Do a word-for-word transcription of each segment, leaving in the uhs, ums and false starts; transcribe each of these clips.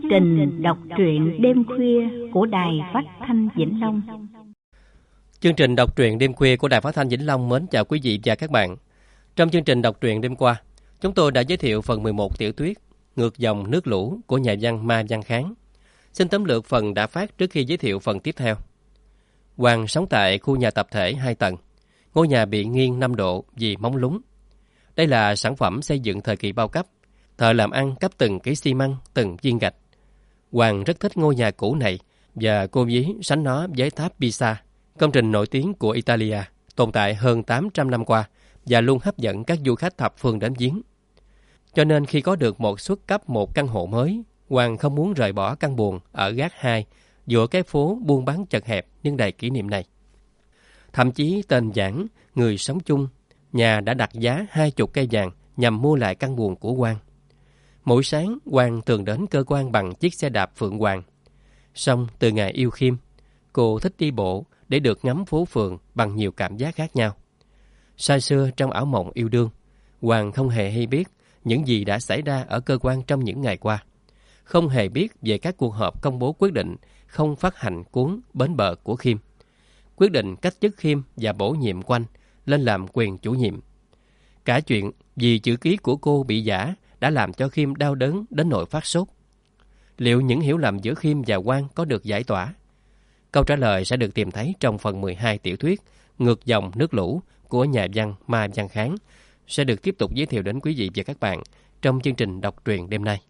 trình đọc truyện đêm khuya của Đài Phát thanh Vĩnh Long. Chương trình đọc truyện đêm khuya của Đài Phát thanh Vĩnh Long mến chào quý vị và các bạn. Trong chương trình đọc truyện đêm qua, chúng tôi đã giới thiệu phần mười một tiểu thuyết Ngược dòng nước lũ của nhà văn Ma Văn Kháng. Xin tóm lược phần đã phát trước khi giới thiệu phần tiếp theo. Hoàng sống tại khu nhà tập thể hai tầng. Ngôi nhà bị nghiêng năm độ vì móng lún. Đây là sản phẩm xây dựng thời kỳ bao cấp. Thợ làm ăn cấp từng ký xi măng, từng viên gạch. Hoàng rất thích ngôi nhà cũ này và cô ví sánh nó với tháp Pisa, công trình nổi tiếng của Italia, tồn tại hơn tám trăm năm qua và luôn hấp dẫn các du khách thập phương đến viếng. Cho nên khi có được một suất cấp một căn hộ mới, Hoàng không muốn rời bỏ căn buồng ở gác hai giữa cái phố buôn bán chật hẹp nhưng đầy kỷ niệm này. Thậm chí tên Giảng, người sống chung, nhà đã đặt giá hai chục cây vàng nhằm mua lại căn buồng của Hoàng. Mỗi sáng, Hoàng thường đến cơ quan bằng chiếc xe đạp Phượng Hoàng. Song từ ngày yêu Khiêm, cô thích đi bộ để được ngắm phố phường bằng nhiều cảm giác khác nhau. Say sưa trong ảo mộng yêu đương, Hoàng không hề hay biết những gì đã xảy ra ở cơ quan trong những ngày qua. Không hề biết về các cuộc họp công bố quyết định không phát hành cuốn Bến bờ của Khiêm. Quyết định cách chức Khiêm và bổ nhiệm Quanh lên làm quyền chủ nhiệm. Cả chuyện vì chữ ký của cô bị giả đã làm cho Khiêm đau đớn đến nỗi phát sốt. Liệu những hiểu lầm giữa Khiêm và Quang có được giải tỏa? Câu trả lời sẽ được tìm thấy trong phần mười hai tiểu thuyết Ngược dòng nước lũ của nhà văn Ma Văn Kháng, sẽ được tiếp tục giới thiệu đến quý vị và các bạn trong chương trình đọc truyện đêm nay.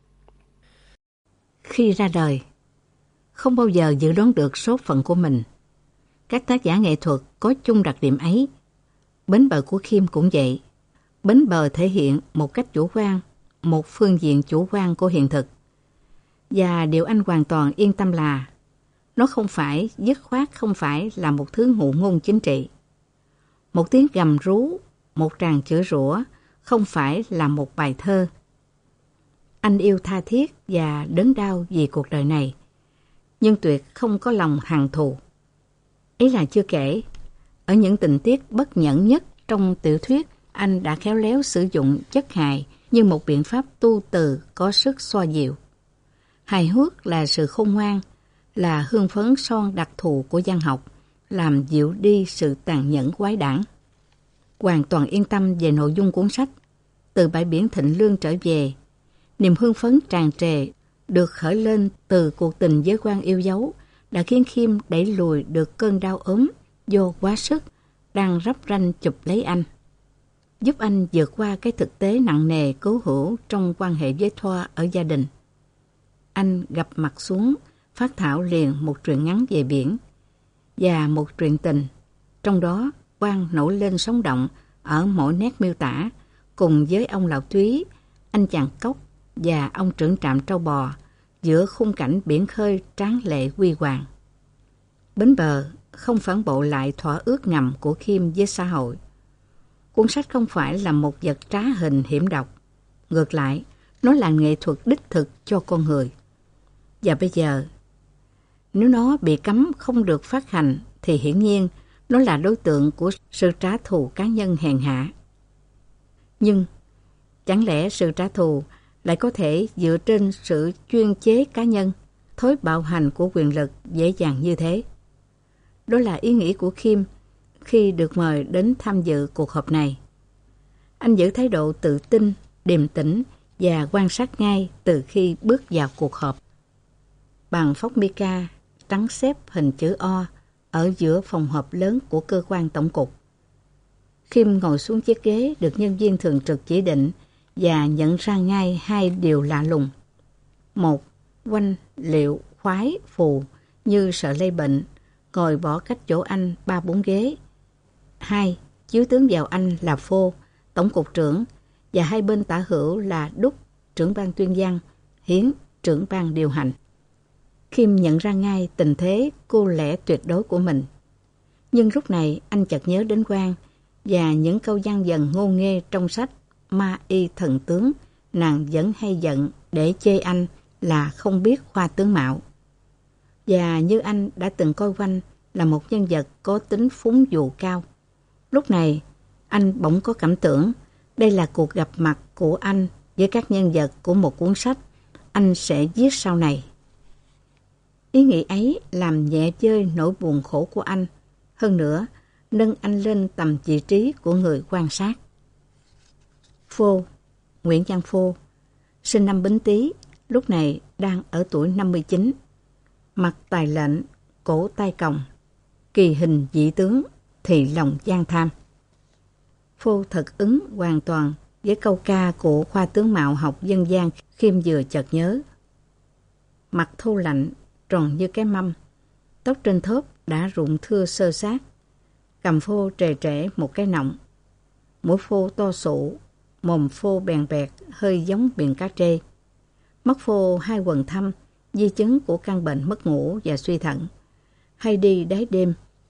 Khi ra đời, không bao giờ dự đoán được số phận của mình. Các tác giả nghệ thuật có chung đặc điểm ấy. Bến bờ của Khiêm cũng vậy. Bến bờ thể hiện một cách chủ quan, một phương diện chủ quan của hiện thực. Và điều anh hoàn toàn yên tâm là nó không phải, dứt khoát không phải là một thứ ngụ ngôn chính trị. Một tiếng gầm rú, một tràng chửi rủa không phải là một bài thơ. Anh yêu tha thiết và đớn đau vì cuộc đời này, nhưng tuyệt không có lòng hằn thù. Ấy là chưa kể, ở những tình tiết bất nhẫn nhất trong tiểu thuyết, anh đã khéo léo sử dụng chất hài như một biện pháp tu từ có sức xoa dịu. Hài hước là sự khôn ngoan, là hương phấn son đặc thù của văn học, làm dịu đi sự tàn nhẫn quái đản. Hoàn toàn yên tâm về nội dung cuốn sách. Từ bãi biển Thịnh Lương trở về, niềm hưng phấn tràn trề được khởi lên từ cuộc tình với Quang yêu dấu đã khiến Khiêm đẩy lùi được cơn đau ốm do quá sức đang rắp ranh chụp lấy anh, giúp anh vượt qua cái thực tế nặng nề cố hữu trong quan hệ với Thoa ở gia đình. Anh gập mặt xuống, phát thảo liền một truyện ngắn về biển và một truyện tình, trong đó Quang nổi lên sống động ở mỗi nét miêu tả, cùng với ông Lão Túy, anh chàng cốc và ông trưởng trạm trâu bò giữa khung cảnh biển khơi tráng lệ huy hoàng. Bến bờ không phản bội lại thỏa ước ngầm của Khiêm với xã hội. Cuốn sách không phải là một vật trá hình hiểm độc. Ngược lại, nó là nghệ thuật đích thực cho con người. Và bây giờ, nếu nó bị cấm không được phát hành, thì hiển nhiên nó là đối tượng của sự trả thù cá nhân hèn hạ. Nhưng, chẳng lẽ sự trả thù lại có thể dựa trên sự chuyên chế cá nhân, thói bạo hành của quyền lực dễ dàng như thế? Đó là ý nghĩ của Khiêm khi được mời đến tham dự cuộc họp này. Anh giữ thái độ tự tin, điềm tĩnh và quan sát ngay từ khi bước vào cuộc họp. Bàn phóc mica trắng xếp hình chữ O ở giữa phòng họp lớn của cơ quan tổng cục. Khiêm ngồi xuống chiếc ghế được nhân viên thường trực chỉ định và nhận ra ngay hai điều lạ lùng. Một, Quanh, Liệu, Khoái, Phù như sợ lây bệnh, ngồi bỏ cách chỗ anh ba bốn ghế. Hai, chiếu tướng vào anh là Phô, tổng cục trưởng, và hai bên tả hữu là Đúc, trưởng ban tuyên văn, Hiến, trưởng ban điều hành. Khiêm nhận ra ngay tình thế cô lẻ tuyệt đối của mình. Nhưng lúc này anh chợt nhớ đến Quang và những câu văn dần ngô nghê trong sách Ma Y Thần Tướng, nàng vẫn hay giận để chê anh là không biết khoa tướng mạo. Và như anh đã từng coi Quanh là một nhân vật có tính phúng dụ cao. Lúc này, anh bỗng có cảm tưởng đây là cuộc gặp mặt của anh với các nhân vật của một cuốn sách anh sẽ viết sau này. Ý nghĩ ấy làm nhẹ vơi nỗi buồn khổ của anh, hơn nữa nâng anh lên tầm vị trí của người quan sát. Phô, Nguyễn Văn Phô, sinh năm Bính Tý, lúc này đang ở tuổi năm mươi chín, mặt tài lệnh, cổ tay còng, kỳ hình dị tướng thì lòng gian tham. Phô thật ứng hoàn toàn với câu ca của khoa tướng mạo học dân gian Khiêm vừa chợt nhớ. Mặt thô lạnh, tròn như cái mâm, tóc trên thớp đã rụng thưa sơ sát, cầm Phô trề trễ một cái nọng, mũi Phô to sụ, mồm Phô bèn bẹt hơi giống miệng cá trê, mắt Phô hai quầng thâm, di chứng của căn bệnh mất ngủ và suy thận, hay đi đáy đêm.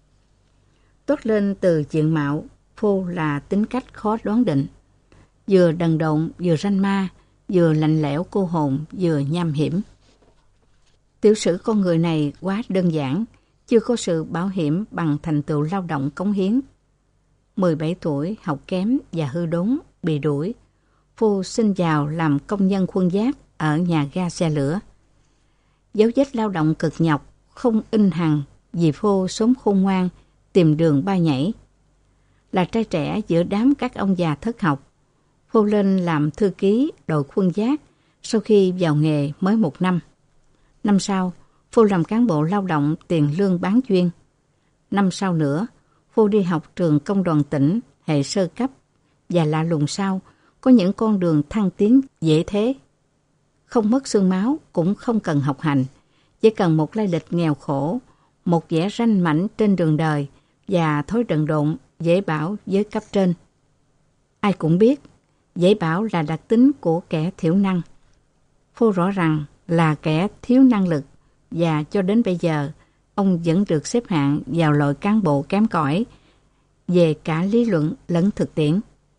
Toát lên từ diện mạo, Phô là tính cách khó đoán định, vừa đần độn, vừa ranh ma, vừa lạnh lẽo cô hồn, vừa nham hiểm. Tiểu sử con người này quá đơn giản, chưa có sự bảo hiểm bằng thành tựu lao động cống hiến. mười bảy tuổi, học kém và hư đốn, bị đuổi. Phô xin vào làm công nhân khuân vác ở nhà ga xe lửa. Dấu vết lao động cực nhọc, không in hằn vì Phô sớm khôn ngoan, tìm đường ba nhảy. Là trai trẻ giữa đám các ông già thất học, Phô lên làm thư ký đội khuân vác sau khi vào nghề mới một năm. Năm sau, Phô làm cán bộ lao động tiền lương bán chuyên. Năm sau nữa, Phô đi học trường công đoàn tỉnh hệ sơ cấp và lạ lùng sau có những con đường thăng tiến dễ thế. Không mất xương máu cũng không cần học hành, chỉ cần một lai lịch nghèo khổ, một vẻ ranh mãnh trên đường đời và thói đần độn dễ bảo với cấp trên. Ai cũng biết, dễ bảo là đặc tính của kẻ thiểu năng. Phô rõ ràng là kẻ thiếu năng lực và cho đến bây giờ ông vẫn được xếp hạng vào loại cán bộ kém cỏi về cả lý luận lẫn thực tiễn.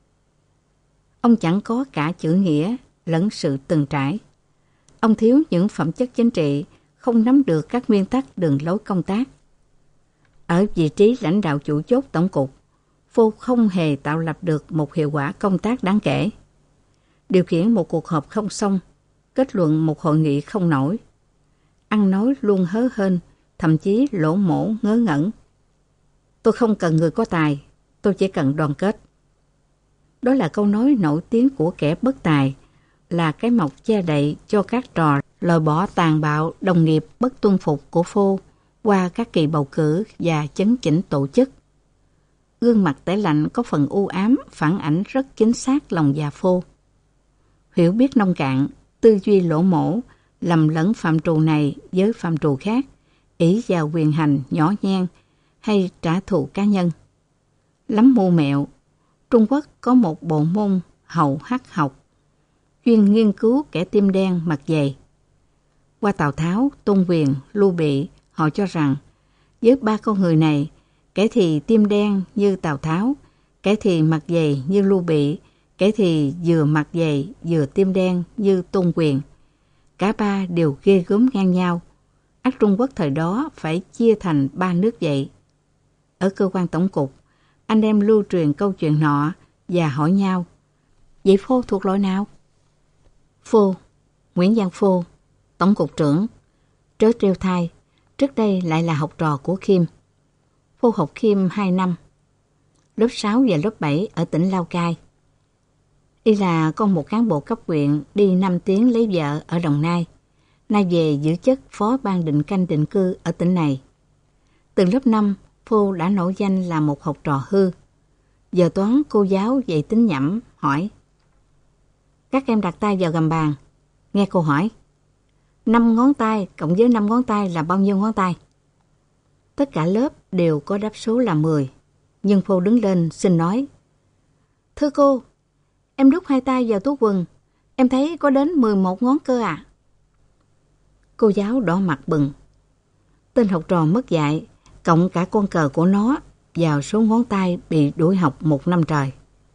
Ông chẳng có cả chữ nghĩa lẫn sự từng trải. Ông thiếu những phẩm chất chính trị, không nắm được các nguyên tắc đường lối công tác. Ở vị trí lãnh đạo chủ chốt tổng cục, Phô không hề tạo lập được một hiệu quả công tác đáng kể. Điều khiển một cuộc họp không xong, kết luận một hội nghị không nổi. Ăn nói luôn hớ hênh, thậm chí lỗ mỗ ngớ ngẩn. Tôi không cần người có tài, tôi chỉ cần đoàn kết. Đó là câu nói nổi tiếng của kẻ bất tài, là cái mọc che đậy cho các trò loại bỏ tàn bạo đồng nghiệp bất tuân phục của Phô qua các kỳ bầu cử và chấn chỉnh tổ chức. Gương mặt tẻ lạnh có phần u ám phản ảnh rất chính xác lòng già Phô. Hiểu biết nông cạn, tư duy lỗ mỗ, lầm lẫn phạm trù này với phạm trù khác, ỷ vào quyền hành nhỏ nhen hay trả thù cá nhân. Lắm mưu mẹo, Trung Quốc có một bộ môn hậu hắc học, chuyên nghiên cứu kẻ tim đen mặt dày. Qua Tào Tháo, Tôn Quyền, Lưu Bị, họ cho rằng với ba con người này, kẻ thì tim đen như Tào Tháo, kẻ thì mặt dày như Lưu Bị, kẻ thì vừa mặt dày vừa tim đen như Tôn Quyền. Cả ba đều ghê gớm ngang nhau. Ắt Trung Quốc thời đó phải chia thành ba nước vậy. Ở cơ quan tổng cục, anh em lưu truyền câu chuyện nọ và hỏi nhau, vậy Phô thuộc loại nào? Phô, Nguyễn Văn Phô, tổng cục trưởng, trớ trêu thai, trước đây lại là học trò của Khiêm. Phô học Khiêm hai năm, lớp sáu và lớp bảy ở tỉnh Lào Cai. Y là con một cán bộ cấp huyện đi năm tiếng lấy vợ ở Đồng Nai, nay về giữ chức phó ban định canh định cư ở tỉnh này. Từ lớp năm, Phô đã nổi danh là một học trò hư. Giờ toán cô giáo dạy tính nhẩm, hỏi. Các em đặt tay vào gầm bàn. Nghe cô hỏi. Năm ngón tay cộng với năm ngón tay là bao nhiêu ngón tay? Tất cả lớp đều có đáp số là mười. Nhưng Phô đứng lên xin nói. Thưa cô, em đút hai tay vào túi quần. Em thấy có đến mười một ngón cơ à? Cô giáo đỏ mặt bừng. Tên học trò mất dạy, cộng cả con cờ của nó vào số ngón tay bị đuổi học một năm trời.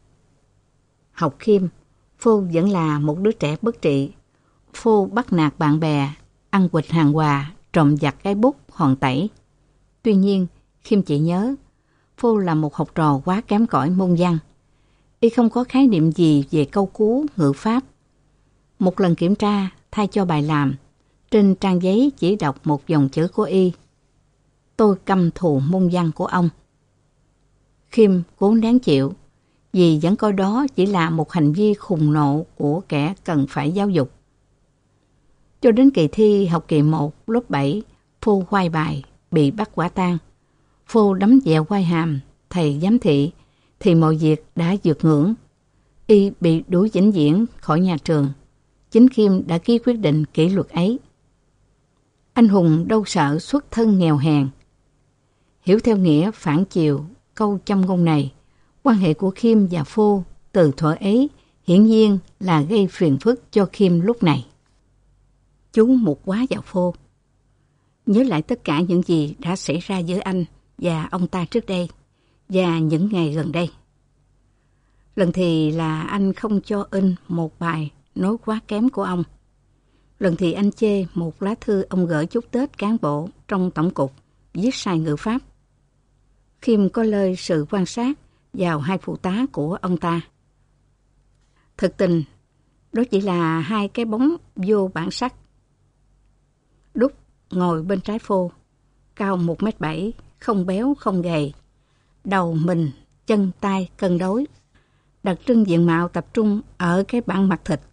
Học Khiêm, Phô vẫn là một đứa trẻ bất trị. Phô bắt nạt bạn bè, ăn quỵt hàng quà, trộm giặt cái bút, hòn tẩy. Tuy nhiên, Khiêm chỉ nhớ, Phô là một học trò quá kém cỏi môn văn. Y không có khái niệm gì về câu cú, ngữ pháp. Một lần kiểm tra, thay cho bài làm. Trên trang giấy chỉ đọc một dòng chữ của y. Tôi căm thù môn văn của ông. Khiêm cố nén chịu, vì vẫn coi đó chỉ là một hành vi khùng nộ của kẻ cần phải giáo dục. Cho đến kỳ thi học kỳ một, lớp bảy, Phô khoai bài, bị bắt quả tang. Phô đấm dẹo quai hàm, thầy giám thị, thì mọi việc đã vượt ngưỡng. Y bị đuổi vĩnh viễn khỏi nhà trường. Chính Khiêm đã ký quyết định kỷ luật ấy. Anh hùng đâu sợ xuất thân nghèo hèn. Hiểu theo nghĩa phản chiều câu châm ngôn này, quan hệ của Khiêm và Phô từ thuở ấy hiển nhiên là gây phiền phức cho Khiêm lúc này. Chú một quá vào Phô. Nhớ lại tất cả những gì đã xảy ra giữa anh và ông ta trước đây và những ngày gần đây. Lần thì là anh không cho in một bài nói quá kém của ông. Lần thì anh chê một lá thư ông gửi chúc Tết cán bộ trong tổng cục viết sai ngữ pháp. Khiêm có lời sự quan sát vào hai phụ tá của ông ta. Thực tình, đó chỉ là hai cái bóng vô bản sắc. Đúc ngồi bên trái Phô, cao một mét bảy, không béo không gầy, đầu mình, chân tay cân đối. Đặc trưng diện mạo tập trung ở cái bản mặt thịt.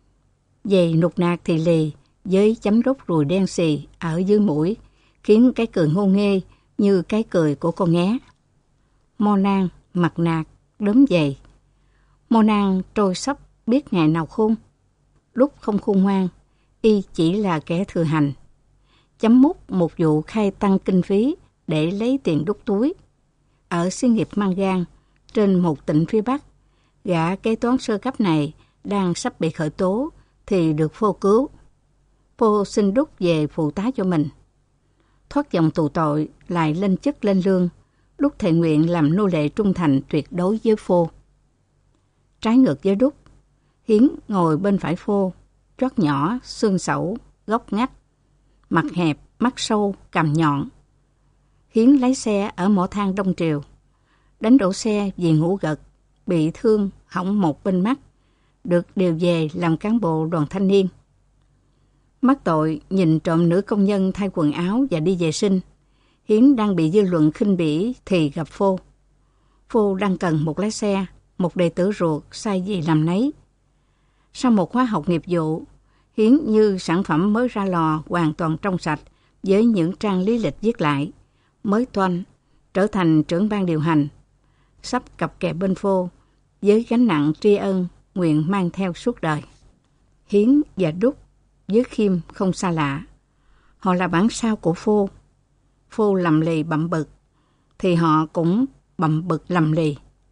Giày nụt nạt thì lì với chấm rút ruồi đen xì ở dưới mũi, khiến cái cười ngô nghê như cái cười của con nghé. Mo nang, mặt nạt, đốm dày. Mo nang trôi sắp biết ngày nào khôn. Lúc không khôn ngoan, y chỉ là kẻ thừa hành. Chấm mút một vụ khai tăng kinh phí để lấy tiền đút túi. Ở xí nghiệp Mang Gan, trên một tỉnh phía Bắc, gã kế toán sơ cấp này đang sắp bị khởi tố thì được Phô cứu. Phô xin đút về phụ tá cho mình. Thoát dòng tù tội lại lên chức lên lương, Đúc thệ nguyện làm nô lệ trung thành tuyệt đối với Phô. Trái ngược với Đúc, Hiến ngồi bên phải Phô, trót nhỏ, xương sẩu, góc ngách, mặt hẹp, mắt sâu, cằm nhọn. Hiến lái xe ở mỏ than Đông Triều, đánh đổ xe vì ngủ gật, bị thương, hỏng một bên mắt, được điều về làm cán bộ đoàn thanh niên. Mắc tội nhìn trộm nữ công nhân thay quần áo và đi vệ sinh, Hiến đang bị dư luận khinh bỉ thì gặp Phô. Phô đang cần một lái xe, một đệ tử ruột sai gì làm nấy. Sau một khóa học nghiệp vụ, Hiến như sản phẩm mới ra lò hoàn toàn trong sạch với những trang lý lịch viết lại, mới toanh, trở thành trưởng ban điều hành, sắp cặp kè bên Phô với gánh nặng tri ân nguyện mang theo suốt đời. Hiến và Đúc với Khiêm không xa lạ. Họ là bản sao của Phô. Phô lầm lì bậm bực, thì họ cũng bậm bực lầm lì.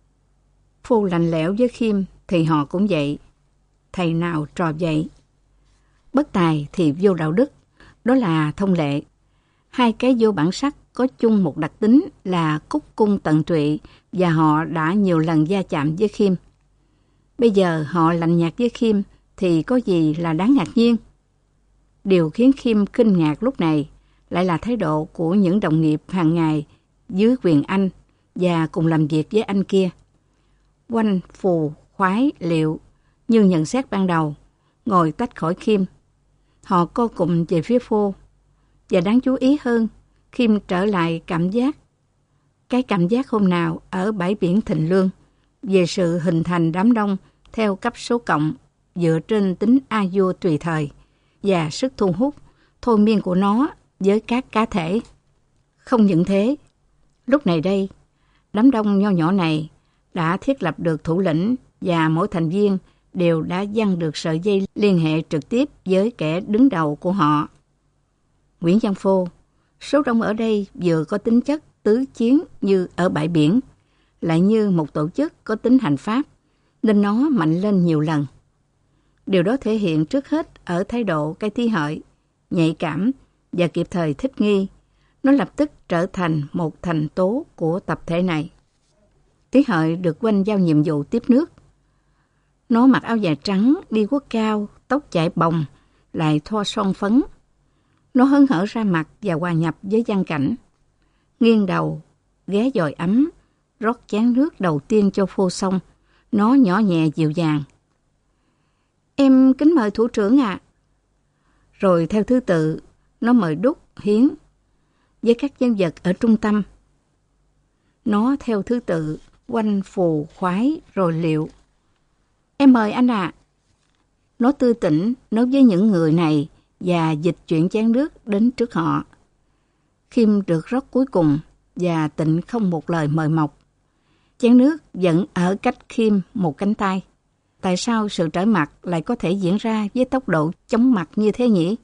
Phô lạnh lẽo với Khiêm, thì họ cũng vậy. Thầy nào trò vậy. Bất tài thì vô đạo đức, đó là thông lệ. Hai cái vô bản sắc có chung một đặc tính là cúc cung tận tụy, và họ đã nhiều lần va chạm với Khiêm. Bây giờ họ lạnh nhạt với Khiêm thì có gì là đáng ngạc nhiên. Điều khiến Khiêm kinh ngạc lúc này lại là thái độ của những đồng nghiệp hàng ngày dưới quyền anh và cùng làm việc với anh kia. Oanh, Phù, Khoái, Liệu như nhận xét ban đầu, ngồi tách khỏi Khiêm. Họ co cụm về phía Phô. Và đáng chú ý hơn, Khiêm trở lại cảm giác. Cái cảm giác hôm nào ở bãi biển Thịnh Lương về sự hình thành đám đông theo cấp số cộng dựa trên tính a vua tùy thời và sức thu hút, thôi miên của nó với các cá thể. Không những thế, lúc này đây, đám đông nho nhỏ này đã thiết lập được thủ lĩnh và mỗi thành viên đều đã giăng được sợi dây liên hệ trực tiếp với kẻ đứng đầu của họ. Nguyễn Văn Phô, số đông ở đây vừa có tính chất tứ chiến như ở bãi biển, lại như một tổ chức có tính hành pháp, nên nó mạnh lên nhiều lần. Điều đó thể hiện trước hết ở thái độ cái tí hợi, nhạy cảm và kịp thời thích nghi. Nó lập tức trở thành một thành tố của tập thể này. Tí hợi được Oanh giao nhiệm vụ tiếp nước. Nó mặc áo dài trắng, đi guốc cao, tóc chải bồng, lại thoa son phấn. Nó hớn hở ra mặt và hòa nhập với văn cảnh. Nghiêng đầu, ghé dòi ấm, rót chén nước đầu tiên cho Phô xong. Nó nhỏ nhẹ dịu dàng. Em kính mời thủ trưởng ạ. À. Rồi theo thứ tự, nó mời Đúc, Hiến với các nhân vật ở trung tâm. Nó theo thứ tự, Oanh, Phù, Khoái, rồi Liệu. Em mời anh ạ. À. Nó tươi tỉnh nói với những người này và dịch chuyển chén nước đến trước họ. Khiêm được rót cuối cùng và Tịnh không một lời mời mọc. Chén nước vẫn ở cách Khiêm một cánh tay. Tại sao sự trở mặt lại có thể diễn ra với tốc độ chóng mặt như thế nhỉ?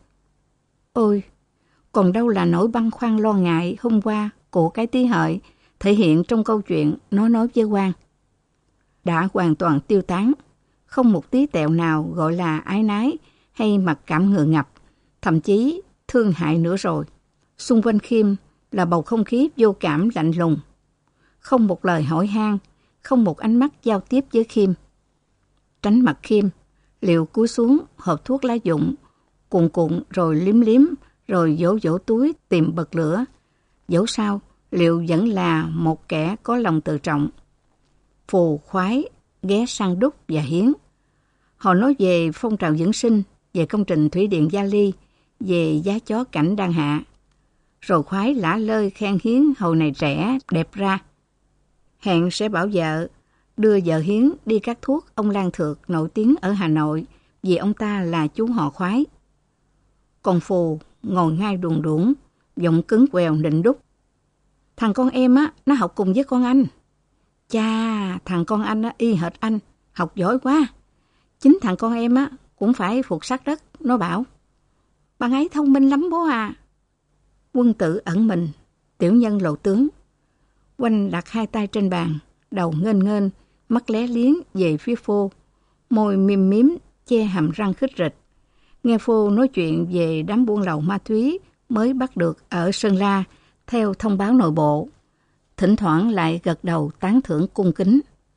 Ôi, còn đâu là nỗi băn khoăn lo ngại hôm qua của cái Tí Hợi thể hiện trong câu chuyện nó nói với Quang. Đã hoàn toàn tiêu tán, không một tí tẹo nào gọi là ái nái hay mặc cảm ngượng ngập, thậm chí thương hại nữa rồi. Xung quanh Khiêm là bầu không khí vô cảm lạnh lùng. Không một lời hỏi han, không một ánh mắt giao tiếp với Khiêm. Tránh mặt Khiêm, Liệu cúi xuống hộp thuốc lá dụng, cuộn cuộn rồi liếm liếm, rồi vỗ vỗ túi tìm bật lửa. Dẫu sao, Liệu vẫn là một kẻ có lòng tự trọng. Phù, Khoái ghé sang Đúc và Hiến. Họ nói về phong trào dưỡng sinh, về công trình thủy điện Gia Ly, về giá chó cảnh đang hạ. Rồi Khoái lả lơi khen Hiến hồi này trẻ, đẹp ra. Hẹn sẽ bảo vợ đưa vợ Hiến đi cắt thuốc ông Lan Thược nổi tiếng ở Hà Nội vì ông ta là chú họ Khoái. Còn Phù ngồi ngay đùn đũn, giọng cứng quèo nịnh Đúc. Thằng con em á, nó học cùng với con anh. Chà, thằng con anh á, y hệt anh, học giỏi quá. Chính thằng con em á, cũng phải phục sát đất, nó bảo. Bạn ấy thông minh lắm bố à. Quân Tử ẩn mình, tiểu nhân lộ tướng. Oanh đặt hai tay trên bàn, đầu nghênh nghênh, mắt lé liếng về phía Phô, môi mím mím, che hàm răng khít rịch. Nghe Phô nói chuyện về đám buôn lậu ma túy mới bắt được ở Sơn La theo thông báo nội bộ. Thỉnh thoảng lại gật đầu tán thưởng cung kính.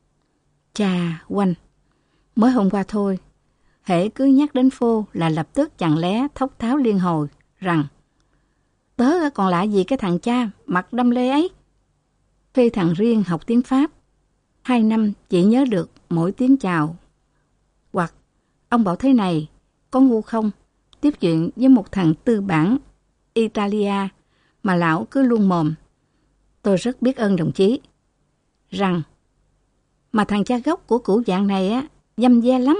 Chà, Oanh, mới hôm qua thôi, hễ cứ nhắc đến Phô là lập tức chẳng lẽ thốc tháo liên hồi rằng tớ còn lạ gì cái thằng cha mặt đâm lê ấy. Phê thằng riêng học tiếng Pháp, hai năm chỉ nhớ được mỗi tiếng chào. Hoặc, ông bảo thế này, có ngu không? Tiếp chuyện với một thằng tư bản Italia mà lão cứ luôn mồm. Tôi rất biết ơn đồng chí. Rằng, mà thằng cha gốc của củ dạng này á, dăm ve lắm.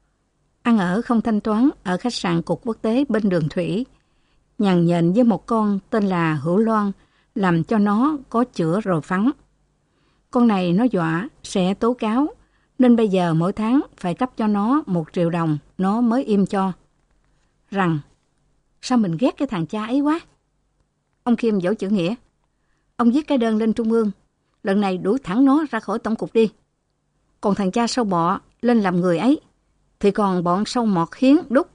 Ăn ở không thanh toán ở khách sạn cục quốc tế bên đường thủy. Nhằn nhện với một con tên là Hữu Loan, làm cho nó có chữa rồi phắn. Con này nó dọa sẽ tố cáo, nên bây giờ mỗi tháng phải cấp cho nó một triệu đồng, nó mới im cho. Rằng, sao mình ghét cái thằng cha ấy quá? Ông Khiêm dỗ chữ nghĩa. Ông viết cái đơn lên Trung ương, lần này đuổi thẳng nó ra khỏi tổng cục đi. Còn thằng cha sâu bọ lên làm người ấy, thì còn bọn sâu mọt Hiến, Đúc.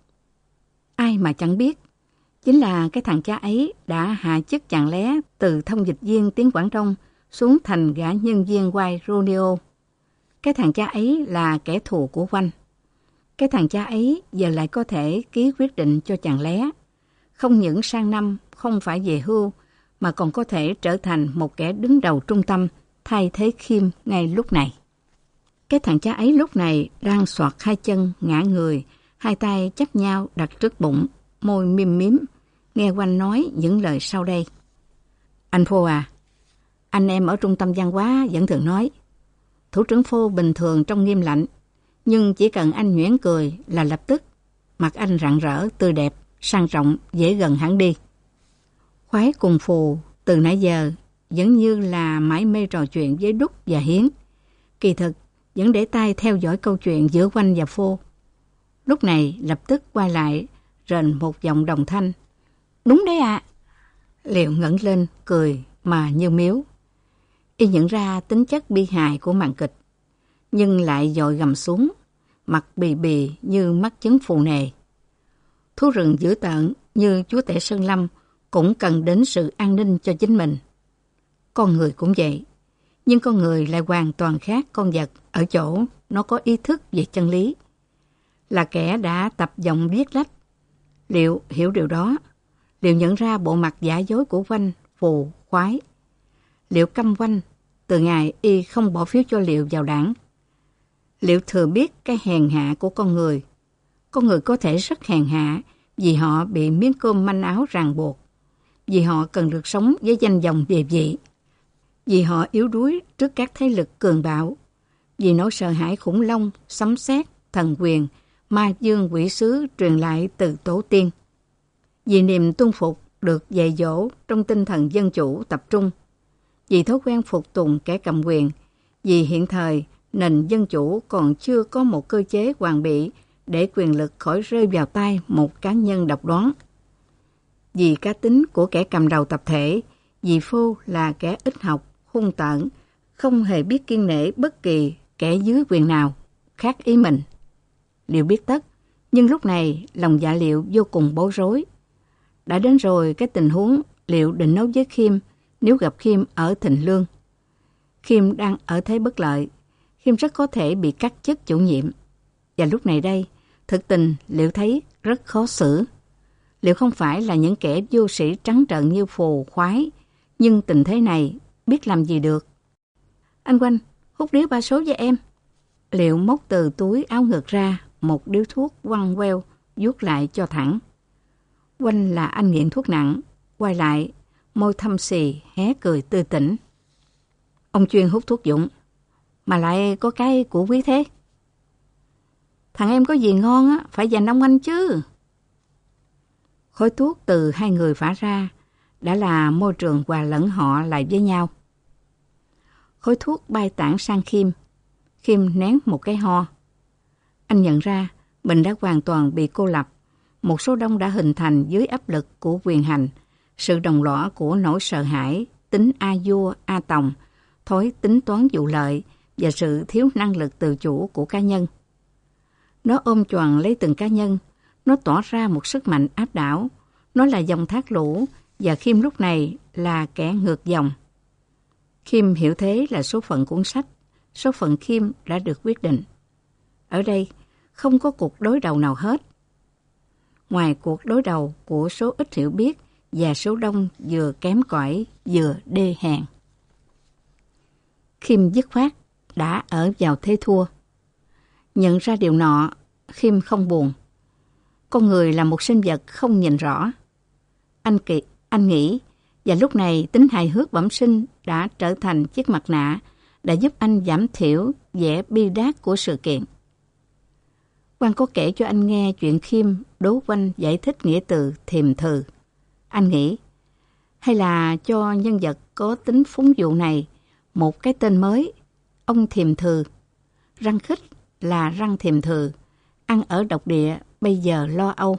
Ai mà chẳng biết, chính là cái thằng cha ấy đã hạ chức chàng lé từ thông dịch viên tiếng Quảng Đông xuống thành gã nhân viên quay Romeo. Cái thằng cha ấy là kẻ thù của Oanh. Cái thằng cha ấy giờ lại có thể ký quyết định cho chàng lé. Không những sang năm không phải về hưu, mà còn có thể trở thành một kẻ đứng đầu trung tâm thay thế Khiêm ngay lúc này. Cái thằng cha ấy lúc này đang xoạc hai chân ngã người, hai tay chắp nhau đặt trước bụng, môi mím mím, nghe Oanh nói những lời sau đây. Anh Phô à, anh em ở trung tâm văn hóa vẫn thường nói, thủ trưởng Phô bình thường trông nghiêm lạnh, nhưng chỉ cần anh nhoẻn cười là lập tức mặt anh rạng rỡ, tươi đẹp, sang trọng, dễ gần hẳn đi. Khoái cùng Phù từ nãy giờ vẫn như là mải mê trò chuyện với Đúc và Hiến. Kỳ thực vẫn để tay theo dõi câu chuyện giữa Oanh và Phô. Lúc này lập tức quay lại rền một giọng đồng thanh. Đúng đấy ạ. À. Liệu ngẩng lên cười mà như miếu. Y nhận ra tính chất bi hài của màn kịch, nhưng lại dội gầm xuống, mặt bì bì như mắc chứng phù nề. Thú rừng dữ tợn như chúa tể Sơn Lâm cũng cần đến sự an ninh cho chính mình. Con người cũng vậy, nhưng con người lại hoàn toàn khác con vật ở chỗ nó có ý thức về chân lý. Là kẻ đã tập giọng viết lách. Liệu hiểu điều đó? Liệu nhận ra bộ mặt giả dối của Oanh, Phù, Khoái? Liệu căm Oanh từ ngày y không bỏ phiếu cho Liệu vào đảng? Liệu thừa biết cái hèn hạ của con người? Con người có thể rất hèn hạ vì họ bị miếng cơm manh áo ràng buộc, vì họ cần được sống với danh vọng địa vị, vì họ yếu đuối trước các thế lực cường bạo, vì nỗi sợ hãi khủng long, sấm sét, thần quyền, ma dương quỷ sứ truyền lại từ tổ tiên, vì niềm tuân phục được dạy dỗ trong tinh thần dân chủ tập trung, vì thói quen phục tùng kẻ cầm quyền, vì hiện thời nền dân chủ còn chưa có một cơ chế hoàn bị để quyền lực khỏi rơi vào tay một cá nhân độc đoán, vì cá tính của kẻ cầm đầu tập thể, vì Phô là kẻ ít học, hung tợn, không hề biết kiêng nể bất kỳ kẻ dưới quyền nào khác ý mình. Liệu biết tất, nhưng lúc này lòng dạ Liệu vô cùng bối rối. Đã đến rồi cái tình huống Liệu định nấu với Khiêm nếu gặp Khiêm ở Thịnh Lương. Khiêm đang ở thế bất lợi, Khiêm rất có thể bị cắt chức chủ nhiệm. Và lúc này đây, thực tình Liệu thấy rất khó xử. Liệu không phải là những kẻ vô sĩ trắng trợn như Phù, Khoái, nhưng tình thế này biết làm gì được. Anh Oanh, hút điếu ba số cho em. Liệu móc từ túi áo ngực ra một điếu thuốc quăng queo, vuốt lại cho thẳng. Oanh là anh nghiện thuốc nặng, quay lại, môi thâm xì, hé cười tươi tỉnh. Ông chuyên hút thuốc dụng, mà lại có cái của quý thế. Thằng em có gì ngon á, phải dành ông anh chứ. Khói thuốc từ hai người phả ra đã là môi trường hòa lẫn họ lại với nhau. Khói thuốc bay tản sang Khiêm. Khiêm nén một cái ho. Anh nhận ra mình đã hoàn toàn bị cô lập. Một số đông đã hình thành dưới áp lực của quyền hành, sự đồng lõa của nỗi sợ hãi, tính a vua, a tòng, thói tính toán vụ lợi và sự thiếu năng lực tự chủ của cá nhân. Nó ôm choàng lấy từng cá nhân, nó tỏ ra một sức mạnh áp đảo. Nó là dòng thác lũ và Khiêm lúc này là kẻ ngược dòng. Khiêm hiểu thế là số phận cuốn sách, số phận Khiêm đã được quyết định. Ở đây không có cuộc đối đầu nào hết. Ngoài cuộc đối đầu của số ít hiểu biết và số đông vừa kém cỏi vừa đê hèn. Khiêm dứt khoát đã ở vào thế thua. Nhận ra điều nọ, Khiêm không buồn. Con người là một sinh vật không nhìn rõ. Anh kỳ, anh nghĩ, và lúc này tính hài hước bẩm sinh đã trở thành chiếc mặt nạ đã giúp anh giảm thiểu vẻ bi đát của sự kiện. Quan có kể cho anh nghe chuyện Khiêm đố quanh giải thích nghĩa từ thiềm thừ. Anh nghĩ, hay là cho nhân vật có tính phúng dụ này một cái tên mới, ông thiềm thừ. Răng khích là răng thiềm thừ, ăn ở độc địa bây giờ lo âu.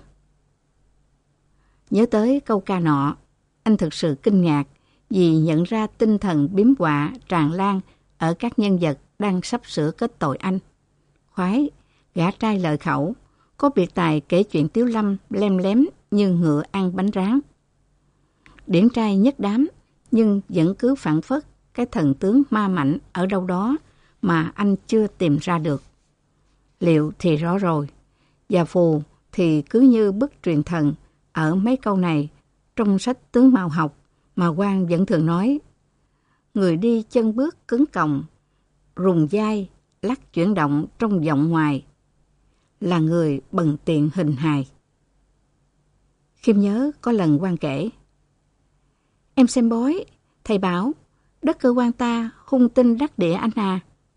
Nhớ tới câu ca nọ, anh thực sự kinh ngạc vì nhận ra tinh thần biếm họa tràn lan ở các nhân vật đang sắp sửa kết tội anh. Khoái, gã trai lợi khẩu, có biệt tài kể chuyện tiếu lâm lem lém như ngựa ăn bánh rán. Điển trai nhất đám, nhưng vẫn cứ phảng phất cái thần tướng ma mảnh ở đâu đó mà anh chưa tìm ra được. Liệu thì rõ rồi, và Phù thì cứ như bức truyền thần ở mấy câu này trong sách tướng mạo học mà Quang vẫn thường nói. Người đi chân bước cứng còng, rùng dai, lắc chuyển động trong vọng ngoài, là người bần tiện hình hài. Khiêm nhớ có lần Quang kể, em xem bói, thầy bảo đất cơ quan ta hung tinh đắc địa anh à.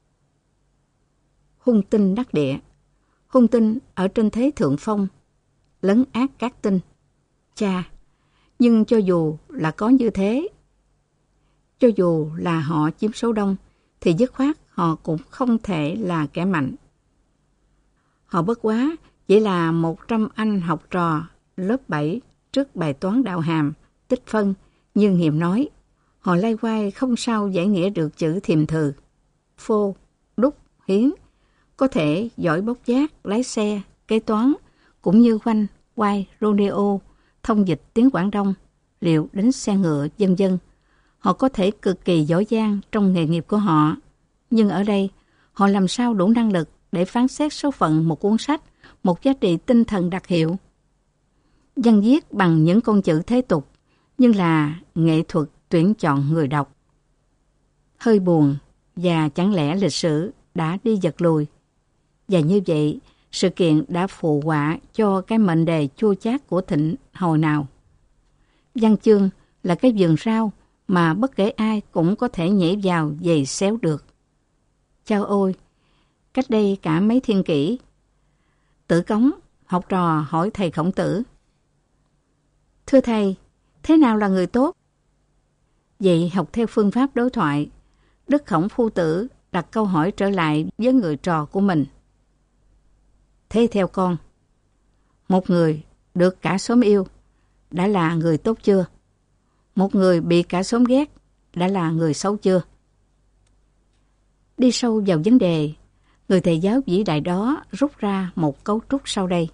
Hung tinh đắc địa, hung tinh ở trên thế thượng phong, lấn át các tinh. Cha, nhưng cho dù là có như thế, cho dù là họ chiếm số đông, thì dứt khoát họ cũng không thể là kẻ mạnh. Họ bất quá chỉ là một trăm anh học trò lớp bảy trước bài toán đạo hàm, tích phân, như Nghiệm nói. Họ lay quay không sao giải nghĩa được chữ thiềm thừ. Phô, Đúc, Hiến có thể giỏi bốc vác, lái xe, kế toán, cũng như Quanh, Quay, Rodeo, thông dịch tiếng Quảng Đông, Liệu đánh xe ngựa, vân vân. Họ có thể cực kỳ giỏi giang trong nghề nghiệp của họ. Nhưng ở đây, họ làm sao đủ năng lực để phán xét số phận một cuốn sách, một giá trị tinh thần đặc hiệu. Văn viết bằng những con chữ thế tục, nhưng là nghệ thuật tuyển chọn người đọc. Hơi buồn, và chẳng lẽ lịch sử đã đi giật lùi. Và như vậy, Sự kiện đã phụ họa cho cái mệnh đề chua chát của Thịnh hồi nào. Văn chương là cái vườn rau mà bất kể ai cũng có thể nhảy vào giày xéo được. Chao ôi, cách đây cả mấy thiên kỷ, Tử Cống, học trò hỏi thầy Khổng Tử: "Thưa thầy, thế nào là người tốt?" Vậy học theo phương pháp đối thoại, Đức Khổng Phu Tử đặt câu hỏi trở lại với người trò của mình: "Thế theo con, một người được cả xóm yêu đã là người tốt chưa? Một người bị cả xóm ghét đã là người xấu chưa?" Đi sâu vào vấn đề, người thầy giáo vĩ đại đó rút ra một cấu trúc sau đây.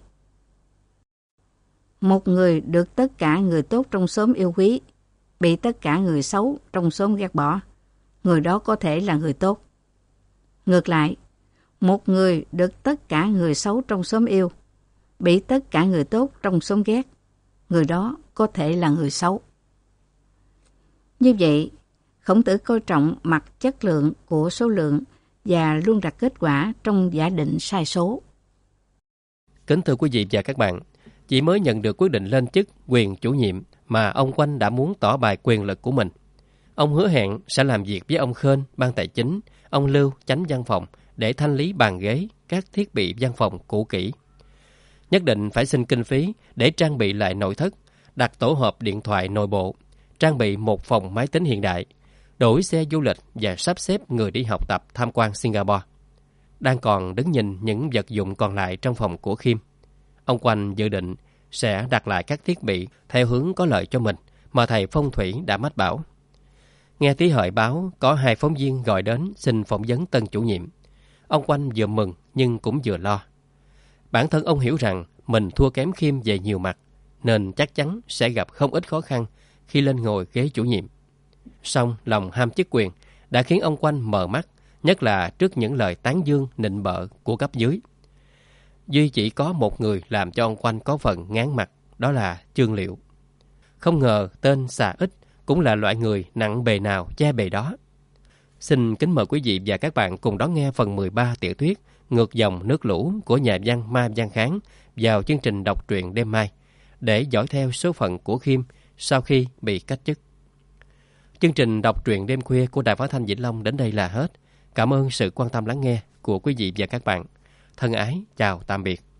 Một người được tất cả người tốt trong xóm yêu quý, bị tất cả người xấu trong xóm ghét bỏ, người đó có thể là người tốt. Ngược lại, một người được tất cả người xấu trong xóm yêu, bị tất cả người tốt trong xóm ghét, người đó có thể là người xấu. Như vậy, Khổng Tử coi trọng mặt chất lượng của số lượng và luôn đặt kết quả trong giả định sai số. Kính thưa quý vị và các bạn, chỉ mới nhận được quyết định lên chức quyền chủ nhiệm mà ông Quanh đã muốn tỏ bài quyền lực của mình. Ông hứa hẹn sẽ làm việc với ông Khên, ban tài chính, ông Lưu, chánh văn phòng để thanh lý bàn ghế, các thiết bị văn phòng cũ kỹ. Nhất định phải xin kinh phí để trang bị lại nội thất, đặt tổ hợp điện thoại nội bộ, trang bị một phòng máy tính hiện đại, đổi xe du lịch và sắp xếp người đi học tập tham quan Singapore. Đang còn đứng nhìn những vật dụng còn lại trong phòng của Khiêm, ông Quanh dự định sẽ đặt lại các thiết bị theo hướng có lợi cho mình mà thầy phong thủy đã mách bảo. Nghe tí hợi báo có hai phóng viên gọi đến xin phỏng vấn tân chủ nhiệm. Ông Quanh vừa mừng nhưng cũng vừa lo. Bản thân ông hiểu rằng mình thua kém Khiêm về nhiều mặt, nên chắc chắn sẽ gặp không ít khó khăn khi lên ngồi ghế chủ nhiệm. Song lòng ham chức quyền đã khiến ông Quanh mờ mắt, nhất là trước những lời tán dương nịnh bợ của cấp dưới. Duy chỉ có một người làm cho ông Quanh có phần ngán mặt, đó là Chương Liệu. Không ngờ tên xà ích cũng là loại người nặng bề nào che bề đó. Xin kính mời quý vị và các bạn cùng đón nghe phần mười ba tiểu thuyết Ngược dòng nước lũ của nhà văn Ma Văn Kháng vào chương trình đọc truyện đêm mai, để dõi theo số phận của Khiêm sau khi bị cách chức. Chương trình đọc truyện đêm khuya của Đài Phát thanh Vĩnh Long đến đây là hết. Cảm ơn sự quan tâm lắng nghe của quý vị và các bạn. Thân ái, chào tạm biệt.